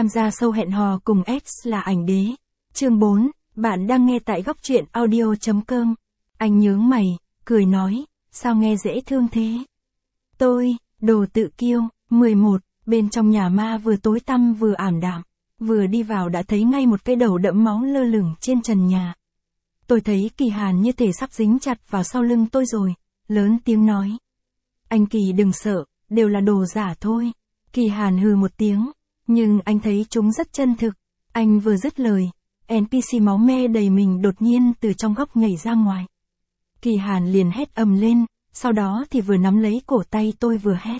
tham gia show hẹn hò cùng X là ảnh đế. Chương 4, bạn đang nghe tại góc truyện audio.com. Anh nhướng mày, cười nói, sao nghe dễ thương thế? Tôi, đồ tự kiêu. 11, bên trong nhà ma vừa tối tăm vừa ảm đạm. Vừa đi vào đã thấy ngay một cái đầu đẫm máu lơ lửng trên trần nhà. Tôi thấy Kỳ Hàn như thể sắp dính chặt vào sau lưng tôi rồi, lớn tiếng nói. Anh Kỳ đừng sợ, đều là đồ giả thôi. Kỳ Hàn hừ một tiếng, nhưng anh thấy chúng rất chân thực. Anh vừa dứt lời, NPC máu me đầy mình đột nhiên từ trong góc nhảy ra ngoài. Kỳ Hàn liền hét ầm lên, sau đó thì vừa nắm lấy cổ tay tôi vừa hét.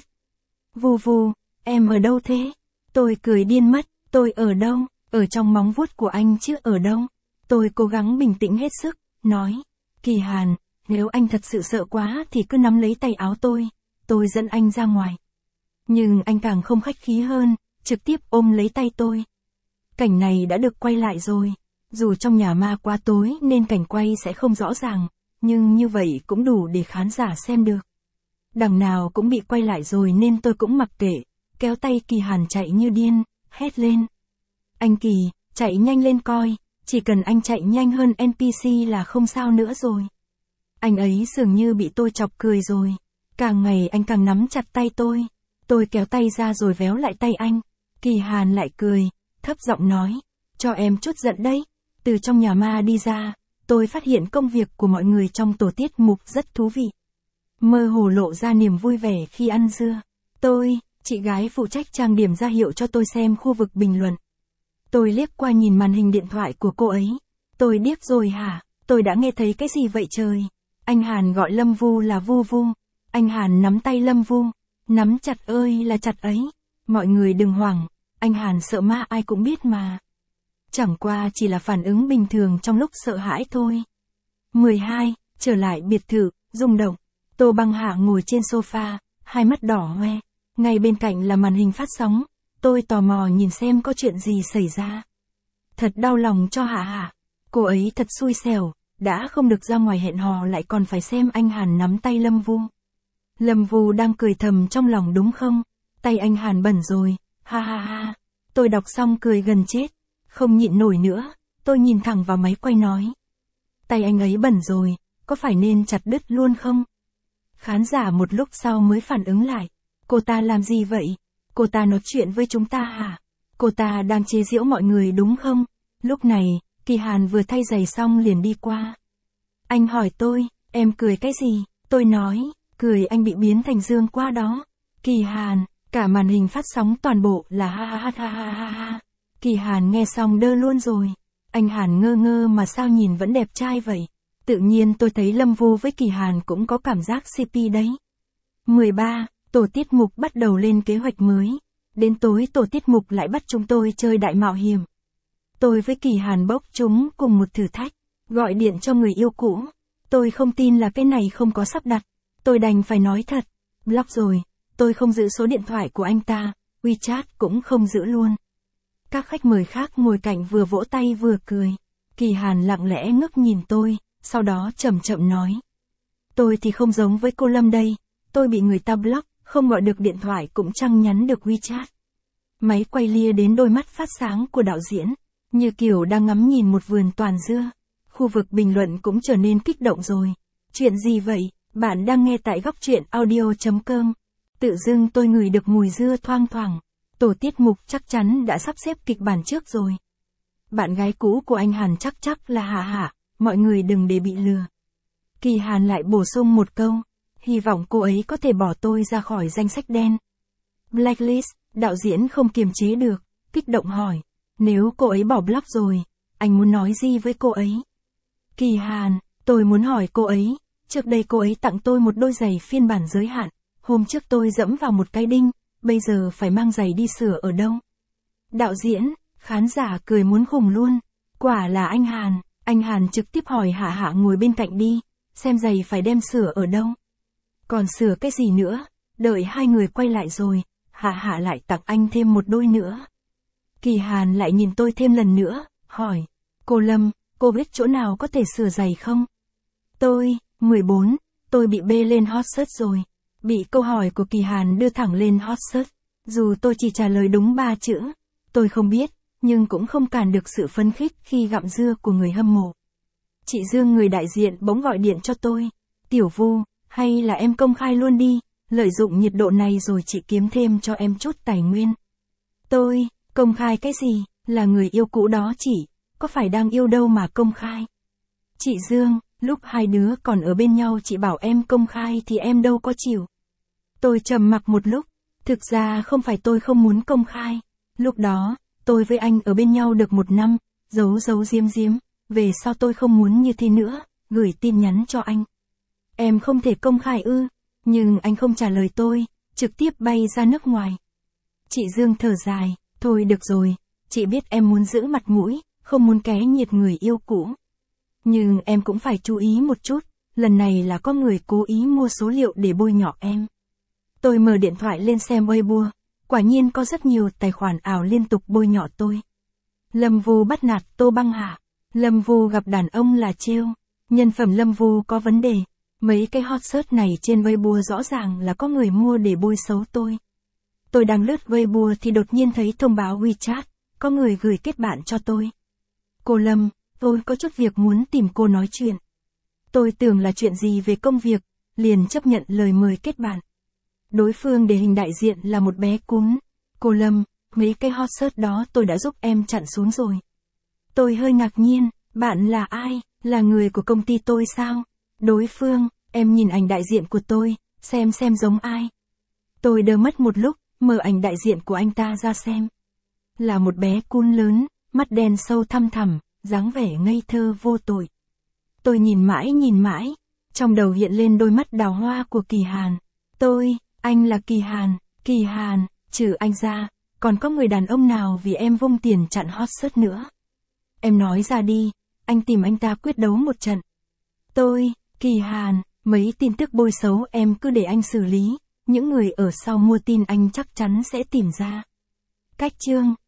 Vù vù, em ở đâu thế? Tôi cười điên mất, tôi ở đâu? Ở trong móng vuốt của anh chứ ở đâu? Tôi cố gắng bình tĩnh hết sức, nói. Kỳ Hàn, nếu anh thật sự sợ quá thì cứ nắm lấy tay áo tôi dẫn anh ra ngoài. Nhưng anh càng không khách khí hơn, trực tiếp ôm lấy tay tôi. Cảnh này đã được quay lại rồi. Dù trong nhà ma quá tối nên cảnh quay sẽ không rõ ràng, nhưng như vậy cũng đủ để khán giả xem được. Đằng nào cũng bị quay lại rồi nên tôi cũng mặc kệ, kéo tay Kỳ Hàn chạy như điên, hét lên. Anh Kỳ, chạy nhanh lên coi, chỉ cần anh chạy nhanh hơn NPC là không sao nữa rồi. Anh ấy dường như bị tôi chọc cười rồi. Càng ngày anh càng nắm chặt tay tôi. Tôi kéo tay ra rồi véo lại tay anh. Kỳ Hàn lại cười, thấp giọng nói. Cho em chút giận đấy. Từ trong nhà ma đi ra, tôi phát hiện công việc của mọi người trong tổ tiết mục rất thú vị. Mơ hồ lộ ra niềm vui vẻ khi ăn dưa. Chị gái phụ trách trang điểm ra hiệu cho tôi xem khu vực bình luận. Tôi liếc qua nhìn màn hình điện thoại của cô ấy. Tôi điếc rồi hả? Tôi đã nghe thấy cái gì vậy trời? Anh Hàn gọi Lâm Vu là Vu Vu. Anh Hàn nắm tay Lâm Vu. Nắm chặt ơi là chặt ấy. Mọi người đừng hoảng. Anh Hàn sợ ma ai cũng biết mà. Chẳng qua chỉ là phản ứng bình thường trong lúc sợ hãi thôi. 12. Trở lại biệt thự, rung động. Tô Băng Hạ ngồi trên sofa, hai mắt đỏ hoe. Ngay bên cạnh là màn hình phát sóng. Tôi tò mò nhìn xem có chuyện gì xảy ra. Thật đau lòng cho Hạ Hạ. Cô ấy thật xui xẻo, đã không được ra ngoài hẹn hò lại còn phải xem anh Hàn nắm tay Lâm Vu. Lâm Vu đang cười thầm trong lòng đúng không? Tay anh Hàn bẩn rồi, ha ha ha. Tôi đọc xong cười gần chết. Không nhịn nổi nữa, tôi nhìn thẳng vào máy quay nói. Tay anh ấy bẩn rồi, có phải nên chặt đứt luôn không? Khán giả một lúc sau mới phản ứng lại. Cô ta làm gì vậy? Cô ta nói chuyện với chúng ta hả? Cô ta đang chế giễu mọi người đúng không? Lúc này, Kỳ Hàn vừa thay giày xong liền đi qua. Anh hỏi tôi, em cười cái gì? Tôi nói, cười anh bị biến thành dương qua đó. Kỳ Hàn, cả màn hình phát sóng toàn bộ là ha ha ha ha ha ha. Kỳ Hàn nghe xong đơ luôn rồi. Anh Hàn ngơ ngơ mà sao nhìn vẫn đẹp trai vậy. Tự nhiên tôi thấy Lâm Vu với Kỳ Hàn cũng có cảm giác CP đấy. 13. Tổ tiết mục bắt đầu lên kế hoạch mới. Đến tối tổ tiết mục lại bắt chúng tôi chơi đại mạo hiểm. Tôi với Kỳ Hàn bốc chúng cùng một thử thách. Gọi điện cho người yêu cũ. Tôi không tin là cái này không có sắp đặt. Tôi đành phải nói thật. Block rồi. Tôi không giữ số điện thoại của anh ta. WeChat cũng không giữ luôn. Các khách mời khác ngồi cạnh vừa vỗ tay vừa cười. Kỳ Hàn lặng lẽ ngước nhìn tôi, sau đó chậm chậm nói. Tôi thì không giống với cô Lâm đây. Tôi bị người ta block, không gọi được điện thoại cũng chẳng nhắn được WeChat. Máy quay lia đến đôi mắt phát sáng của đạo diễn, như kiểu đang ngắm nhìn một vườn toàn dưa. Khu vực bình luận cũng trở nên kích động rồi. Chuyện gì vậy? Bạn đang nghe tại góc truyện audio.com. Tự dưng tôi ngửi được mùi dưa thoang thoảng. Tổ tiết mục chắc chắn đã sắp xếp kịch bản trước rồi. Bạn gái cũ của anh Hàn chắc là Hạ Hạ, mọi người đừng để bị lừa. Kỳ Hàn lại bổ sung một câu, hy vọng cô ấy có thể bỏ tôi ra khỏi danh sách đen. Blacklist, đạo diễn không kiềm chế được, kích động hỏi, nếu cô ấy bỏ block rồi, anh muốn nói gì với cô ấy? Kỳ Hàn, tôi muốn hỏi cô ấy, trước đây cô ấy tặng tôi một đôi giày phiên bản giới hạn, hôm trước tôi dẫm vào một cái đinh. Bây giờ phải mang giày đi sửa ở đâu? Đạo diễn, khán giả cười muốn khùng luôn. Quả là anh Hàn trực tiếp hỏi Hạ Hạ ngồi bên cạnh đi, xem giày phải đem sửa ở đâu. Còn sửa cái gì nữa? Đợi hai người quay lại rồi, Hạ Hạ lại tặng anh thêm một đôi nữa. Kỳ Hàn lại nhìn tôi thêm lần nữa, hỏi, cô Lâm, cô biết chỗ nào có thể sửa giày không? 14, tôi bị bê lên hot search rồi. Bị câu hỏi của Kỳ Hàn đưa thẳng lên hot search. Dù tôi chỉ trả lời đúng 3 chữ. Tôi không biết, nhưng cũng không cản được sự phấn khích khi gặm dưa của người hâm mộ. Chị Dương người đại diện bỗng gọi điện cho tôi. Tiểu Vu, hay là em công khai luôn đi, lợi dụng nhiệt độ này rồi chị kiếm thêm cho em chút tài nguyên. Tôi, công khai cái gì, là người yêu cũ đó chị, có phải đang yêu đâu mà công khai. Chị Dương, lúc hai đứa còn ở bên nhau chị bảo em công khai thì em đâu có chịu. Tôi trầm mặc một lúc, thực ra không phải tôi không muốn công khai. Lúc đó, tôi với anh ở bên nhau được 1 năm, giấu giếm, về sau tôi không muốn như thế nữa, gửi tin nhắn cho anh. Em không thể công khai ư, nhưng anh không trả lời tôi, trực tiếp bay ra nước ngoài. Chị Dương thở dài, thôi được rồi, chị biết em muốn giữ mặt mũi, không muốn ké nhiệt người yêu cũ. Nhưng em cũng phải chú ý một chút, lần này là có người cố ý mua số liệu để bôi nhọ em. Tôi mở điện thoại lên xem Weibo, quả nhiên có rất nhiều tài khoản ảo liên tục bôi nhọ tôi. Lâm Vu bắt nạt Tô Băng Hà, Lâm Vu gặp đàn ông là trêu, nhân phẩm Lâm Vu có vấn đề, mấy cái hot search này trên Weibo rõ ràng là có người mua để bôi xấu tôi. Tôi đang lướt Weibo thì đột nhiên thấy thông báo WeChat, có người gửi kết bạn cho tôi. Cô Lâm, tôi có chút việc muốn tìm cô nói chuyện. Tôi tưởng là chuyện gì về công việc, liền chấp nhận lời mời kết bạn. Đối phương để hình đại diện là một bé cún. Cô Lâm, mấy cái hot search đó tôi đã giúp em chặn xuống rồi. Tôi hơi ngạc nhiên, bạn là ai, là người của công ty tôi sao? Đối phương, em nhìn ảnh đại diện của tôi, xem giống ai. Tôi đơ mất một lúc, mở ảnh đại diện của anh ta ra xem. Là một bé cún lớn, mắt đen sâu thăm thẳm, dáng vẻ ngây thơ vô tội. Tôi nhìn mãi, trong đầu hiện lên đôi mắt đào hoa của Kỳ Hàn. Anh là Kỳ Hàn, trừ anh ra, còn có người đàn ông nào vì em vung tiền chặn hot search nữa? Em nói ra đi, anh tìm anh ta quyết đấu một trận. Kỳ Hàn, mấy tin tức bôi xấu em cứ để anh xử lý, những người ở sau mua tin anh chắc chắn sẽ tìm ra. Cách chương